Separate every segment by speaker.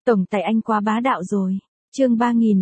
Speaker 1: Tổng tài anh quá bá đạo rồi. Chương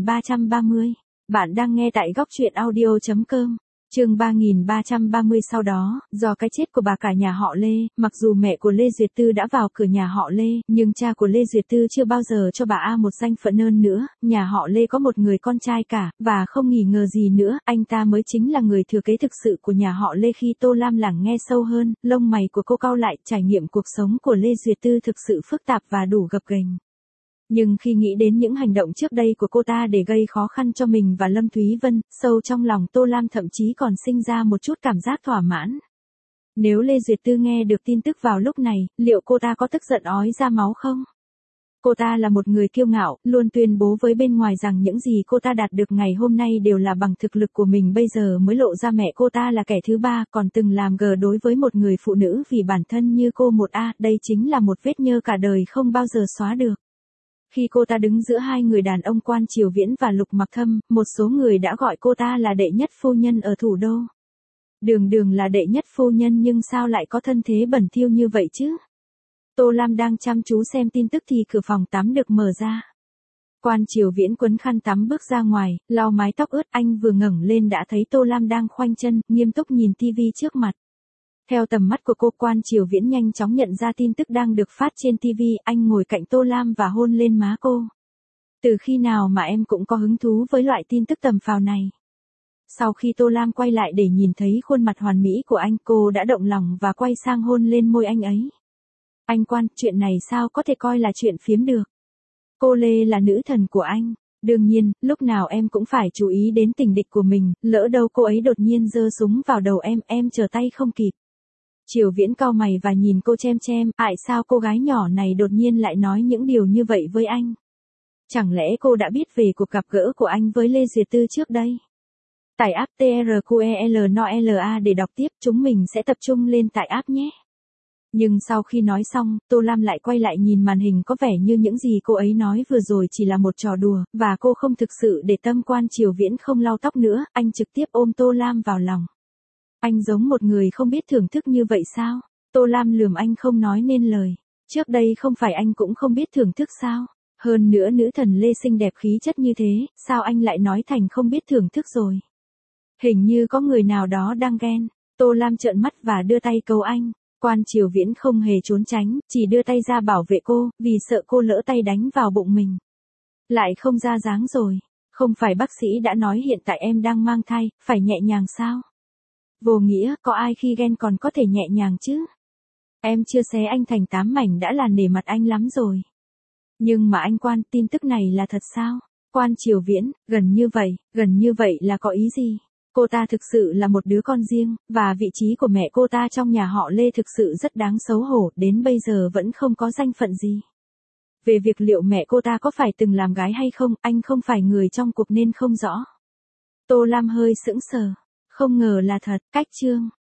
Speaker 1: 3330. Bạn đang nghe tại góc truyện audio.com. Chương 3330. Sau đó, do cái chết của bà cả nhà họ Lê, mặc dù mẹ của Lê Duyệt Tư đã vào cửa nhà họ Lê, nhưng cha của Lê Duyệt Tư chưa bao giờ cho bà A một danh phận hơn nữa. Nhà họ Lê có một người con trai cả, và không nghi ngờ gì nữa, anh ta mới chính là người thừa kế thực sự của nhà họ Lê. Khi Tô Lam lắng nghe sâu hơn, lông mày của cô cau lại. Trải nghiệm cuộc sống của Lê Duyệt Tư thực sự phức tạp và đủ gập ghềnh. Nhưng khi nghĩ đến những hành động trước đây của cô ta để gây khó khăn cho mình và Lâm Thúy Vân, sâu trong lòng Tô Lam thậm chí còn sinh ra một chút cảm giác thỏa mãn. Nếu Lê Duyệt Tư nghe được tin tức vào lúc này, liệu cô ta có tức giận ói ra máu không? Cô ta là một người kiêu ngạo, luôn tuyên bố với bên ngoài rằng những gì cô ta đạt được ngày hôm nay đều là bằng thực lực của mình. Bây giờ mới lộ ra mẹ cô ta là kẻ thứ ba, còn từng làm gờ đối với một người phụ nữ vì bản thân như cô. Đây chính là một vết nhơ cả đời không bao giờ xóa được. Khi cô ta đứng giữa hai người đàn ông Quan Triều Viễn và Lục Mặc Thâm, một số người đã gọi cô ta là đệ nhất phu nhân ở thủ đô. Đường là đệ nhất phu nhân nhưng sao lại có thân thế bẩn thỉu như vậy chứ? Tô Lam đang chăm chú xem tin tức thì cửa phòng tắm được mở ra. Quan Triều Viễn quấn khăn tắm bước ra ngoài, lau mái tóc ướt. Anh vừa ngẩng lên đã thấy Tô Lam đang khoanh chân, nghiêm túc nhìn tivi trước mặt. Theo tầm mắt của cô, Quan Triều Viễn nhanh chóng nhận ra tin tức đang được phát trên TV. Anh ngồi cạnh Tô Lam và hôn lên má cô. Từ khi nào mà em cũng có hứng thú với loại tin tức tầm phào này? Sau khi Tô Lam quay lại để nhìn thấy khuôn mặt hoàn mỹ của anh, cô đã động lòng và quay sang hôn lên môi anh ấy. Anh Quan, chuyện này sao có thể coi là chuyện phiếm được? Cô Lê là nữ thần của anh. Đương nhiên, lúc nào em cũng phải chú ý đến tình địch của mình, lỡ đâu cô ấy đột nhiên giơ súng vào đầu em trở tay không kịp. Triều Viễn cau mày và nhìn cô chem. Sao cô gái nhỏ này đột nhiên lại nói những điều như vậy với anh? Chẳng lẽ cô đã biết về cuộc gặp gỡ của anh với Lê Duyệt Tư trước đây? Tải app TRQELNOLA để đọc tiếp, chúng mình sẽ tập trung lên tải app nhé. Nhưng sau khi nói xong, Tô Lam lại quay lại nhìn màn hình, có vẻ như những gì cô ấy nói vừa rồi chỉ là một trò đùa, và cô không thực sự để tâm. Quan Triều Viễn không lau tóc nữa, anh trực tiếp ôm Tô Lam vào lòng. Anh giống một người không biết thưởng thức như vậy sao? Tô Lam lườm anh không nói nên lời. Trước đây không phải anh cũng không biết thưởng thức sao? Hơn nữa nữ thần Lê xinh đẹp khí chất như thế, sao anh lại nói thành không biết thưởng thức rồi? Hình như có người nào đó đang ghen. Tô Lam trợn mắt và đưa tay cầu anh. Quan Triều Viễn không hề trốn tránh, chỉ đưa tay ra bảo vệ cô, vì sợ cô lỡ tay đánh vào bụng mình. Lại không ra dáng rồi. Không phải bác sĩ đã nói hiện tại em đang mang thai, phải nhẹ nhàng sao? Vô nghĩa, có ai khi ghen còn có thể nhẹ nhàng chứ? Em chưa xé anh thành 8 mảnh đã là nể mặt anh lắm rồi. Nhưng mà anh Quan, tin tức này là thật sao? Quan Triều Viễn, gần như vậy là có ý gì? Cô ta thực sự là một đứa con riêng, và vị trí của mẹ cô ta trong nhà họ Lê thực sự rất đáng xấu hổ, đến bây giờ vẫn không có danh phận gì. Về việc liệu mẹ cô ta có phải từng làm gái hay không, anh không phải người trong cuộc nên không rõ. Tô Lam hơi sững sờ. Không ngờ là thật. Cách chương